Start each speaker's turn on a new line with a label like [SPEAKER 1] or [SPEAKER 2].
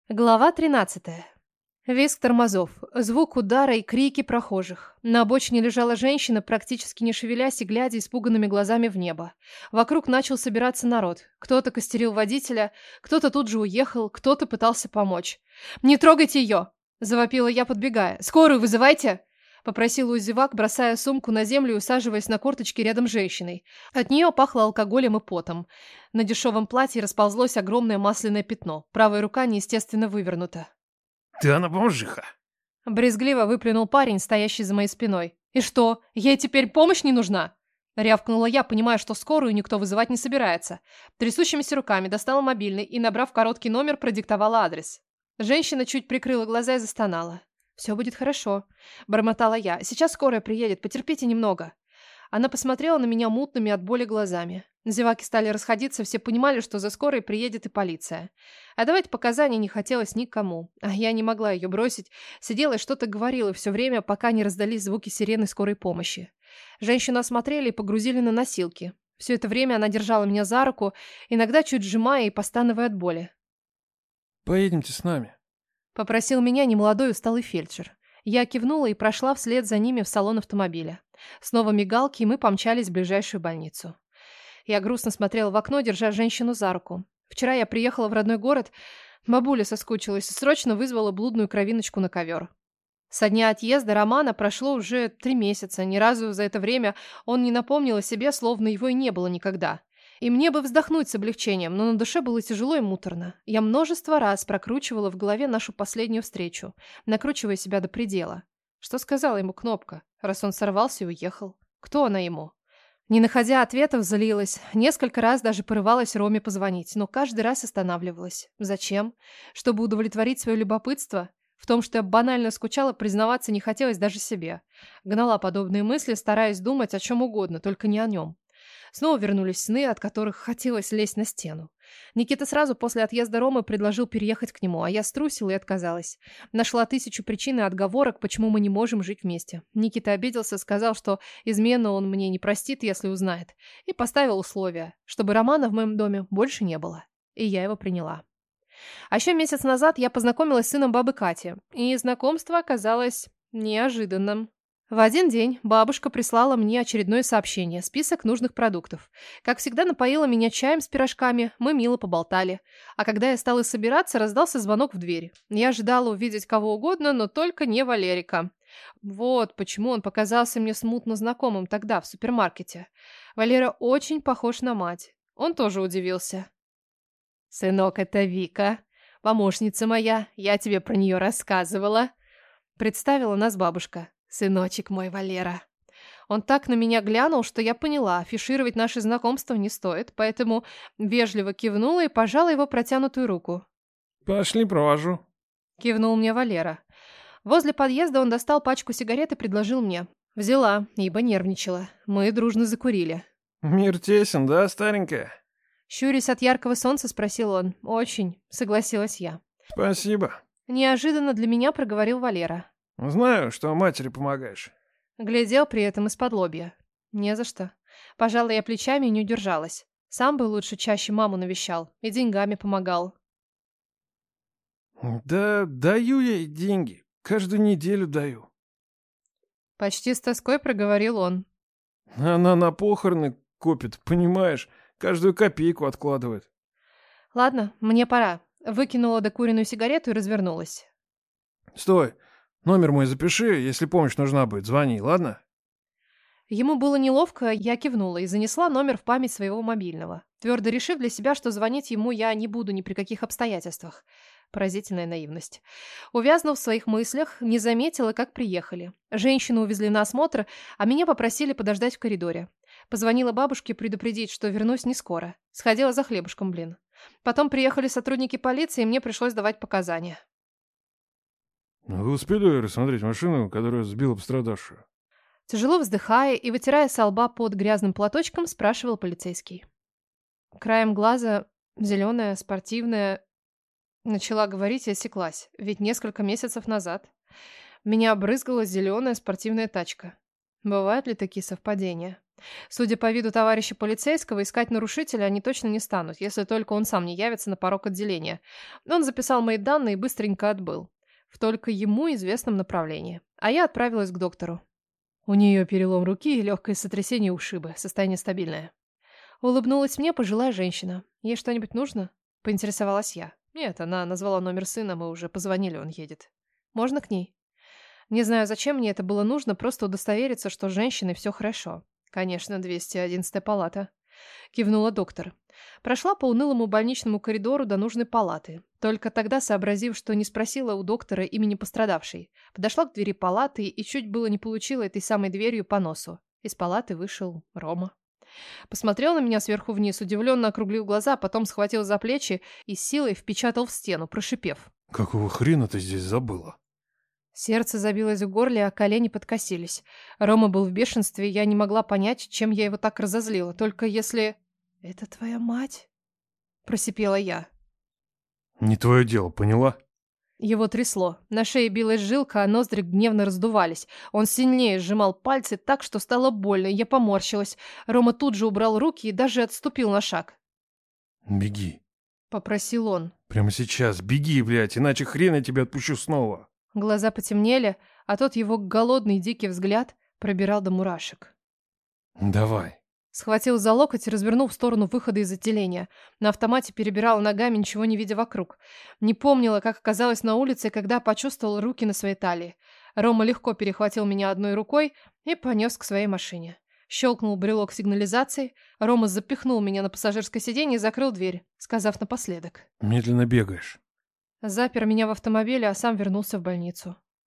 [SPEAKER 1] Глава 13. Визг тормозов, звук удара и крики прохожих. На обочине лежала женщина, практически не шевелясь и глядя испуганными глазами в небо. Вокруг начал собираться народ. Кто-то костерил водителя, кто-то тут же уехал, кто-то пытался помочь. «Не трогайте ее!» – завопила я, подбегая. «Скорую вызывайте!» – попросила у зевак, бросая сумку на землю и усаживаясь на корточки рядом с женщиной. От нее пахло алкоголем и потом. На дешевом платье расползлось огромное масляное пятно. Правая рука неестественно вывернута.
[SPEAKER 2] «Ты она бомжиха!»
[SPEAKER 1] Брезгливо выплюнул парень, стоящий за моей спиной. «И что, ей теперь помощь не нужна?» Рявкнула я, понимая, что скорую никто вызывать не собирается. Трясущимися руками достала мобильный и, набрав короткий номер, продиктовала адрес. Женщина чуть прикрыла глаза и застонала. «Все будет хорошо», – бормотала я. «Сейчас скорая приедет, потерпите немного». Она посмотрела на меня мутными от боли глазами. Зеваки стали расходиться, все понимали, что за скорой приедет и полиция. А давать показания не хотелось никому. А я не могла ее бросить. Сидела и что-то говорила все время, пока не раздались звуки сирены скорой помощи. Женщину осмотрели и погрузили на носилки. Все это время она держала меня за руку, иногда чуть сжимая и постановая от боли.
[SPEAKER 2] «Поедемте с нами»,
[SPEAKER 1] — попросил меня немолодой усталый фельдшер. Я кивнула и прошла вслед за ними в салон автомобиля. Снова мигалки, и мы помчались в ближайшую больницу. Я грустно смотрела в окно, держа женщину за руку. Вчера я приехала в родной город, бабуля соскучилась и срочно вызвала блудную кровиночку на ковер. Со дня отъезда Романа прошло уже 3 месяца. Ни разу за это время он не напомнил о себе, словно его и не было никогда. И мне бы вздохнуть с облегчением, но на душе было тяжело и муторно. Я множество раз прокручивала в голове нашу последнюю встречу, накручивая себя до предела. Что сказала ему Кнопка, раз он сорвался и уехал? Кто она ему? Не находя ответов, злилась. Несколько раз даже порывалась Роме позвонить, но каждый раз останавливалась. Зачем? Чтобы удовлетворить свое любопытство? В том, что я банально скучала, признаваться не хотелось даже себе. Гнала подобные мысли, стараясь думать о чем угодно, только не о нем. Снова вернулись сны, от которых хотелось лезть на стену. Никита сразу после отъезда Ромы предложил переехать к нему, а я струсила и отказалась. Нашла 1000 причин и отговорок, почему мы не можем жить вместе. Никита обиделся, сказал, что измену он мне не простит, если узнает, и поставил условия, чтобы Романа в моем доме больше не было. И я его приняла. А еще месяц назад я познакомилась с сыном бабы Кати, и знакомство оказалось неожиданным. В один день бабушка прислала мне очередное сообщение, список нужных продуктов. Как всегда, напоила меня чаем с пирожками, мы мило поболтали. А когда я стала собираться, раздался звонок в дверь. Я ожидала увидеть кого угодно, но только не Валерика. Вот почему он показался мне смутно знакомым тогда, в супермаркете. Валера очень похож на мать. Он тоже удивился. «Сынок, это Вика, помощница моя, я тебе про нее рассказывала», — представила нас бабушка. «Сыночек мой, Валера». Он так на меня глянул, что я поняла, афишировать наше знакомство не стоит, поэтому вежливо кивнула и пожала его протянутую руку.
[SPEAKER 2] «Пошли, провожу»,
[SPEAKER 1] — кивнул мне Валера. Возле подъезда он достал пачку сигарет и предложил мне. Взяла, ибо нервничала. Мы дружно закурили.
[SPEAKER 2] «Мир тесен, да, старенькая?»
[SPEAKER 1] Щурясь от яркого солнца, спросил он. «Очень», — согласилась я.
[SPEAKER 2] «Спасибо».
[SPEAKER 1] Неожиданно для меня проговорил Валера.
[SPEAKER 2] «Знаю, что матери помогаешь».
[SPEAKER 1] Глядел при этом из-под лобья. «Не за что». Пожала я плечами и не удержалась. Сам бы лучше чаще маму навещал и деньгами помогал.
[SPEAKER 2] «Да даю я ей деньги. Каждую неделю даю».
[SPEAKER 1] Почти с тоской проговорил он.
[SPEAKER 2] Она на похороны копит, понимаешь? Каждую копейку откладывает.
[SPEAKER 1] «Ладно, мне пора». Выкинула докуренную сигарету и развернулась.
[SPEAKER 2] «Стой. Номер мой запиши, если помощь нужна будет, звони, ладно?»
[SPEAKER 1] Ему было неловко, я кивнула и занесла номер в память своего мобильного, твердо решив для себя, что звонить ему я не буду ни при каких обстоятельствах. Поразительная наивность. Увязнув в своих мыслях, не заметила, как приехали. Женщину увезли на осмотр, а меня попросили подождать в коридоре. Позвонила бабушке предупредить, что вернусь не скоро. Сходила за хлебушком, блин. Потом приехали сотрудники полиции, и мне пришлось давать показания.
[SPEAKER 2] «Вы успели рассмотреть машину, которая сбила пострадавшую?»
[SPEAKER 1] Тяжело вздыхая и вытирая со лба под грязным платочком, спрашивал полицейский. Краем глаза, зеленая, спортивная, начала говорить и осеклась, ведь несколько месяцев назад меня обрызгала зеленая спортивная тачка. Бывают ли такие совпадения? Судя по виду товарища полицейского, искать нарушителя они точно не станут, если только он сам не явится на порог отделения. Он записал мои данные и быстренько отбыл. В только ему известном направлении. А я отправилась к доктору. У нее перелом руки и легкое сотрясение ушиба. Состояние стабильное. Улыбнулась мне пожилая женщина. Ей что-нибудь нужно? Поинтересовалась я. Нет, она назвала номер сына, мы уже позвонили, он едет. Можно к ней? Не знаю, зачем мне это было нужно, просто удостовериться, что с женщиной все хорошо. Конечно, 211-я палата. Кивнула доктор. Прошла по унылому больничному коридору до нужной палаты. Только тогда, сообразив, что не спросила у доктора имени пострадавшей, подошла к двери палаты и чуть было не получила этой самой дверью по носу. Из палаты вышел Рома. Посмотрел на меня сверху вниз, удивленно округлил глаза, потом схватил за плечи и с силой впечатал в стену, прошипев.
[SPEAKER 2] Какого хрена ты здесь забыла?
[SPEAKER 1] Сердце забилось в горле, а колени подкосились. Рома был в бешенстве, я не могла понять, чем я его так разозлила. Только если... «Это твоя мать?» Просипела я.
[SPEAKER 2] Не твое дело, поняла?
[SPEAKER 1] Его трясло. На шее билась жилка, а ноздри гневно раздувались. Он сильнее сжимал пальцы так, что стало больно. Я поморщилась. Рома тут же убрал руки и даже отступил на шаг.
[SPEAKER 2] Беги.
[SPEAKER 1] Попросил он.
[SPEAKER 2] Прямо сейчас, беги, блядь, иначе хрен я тебя отпущу снова.
[SPEAKER 1] Глаза потемнели, а тот его голодный дикий взгляд пробирал до мурашек.
[SPEAKER 2] Давай.
[SPEAKER 1] Схватил за локоть и развернул в сторону выхода из отделения. На автомате перебирала ногами, ничего не видя вокруг. Не помнила, как оказалась на улице, когда почувствовала руки на своей талии. Рома легко перехватил меня одной рукой и понес к своей машине. Щелкнул брелок сигнализации. Рома запихнул меня на пассажирское сиденье и закрыл дверь, сказав напоследок.
[SPEAKER 2] Медленно бегаешь.
[SPEAKER 1] Запер меня в автомобиле, а сам вернулся в больницу.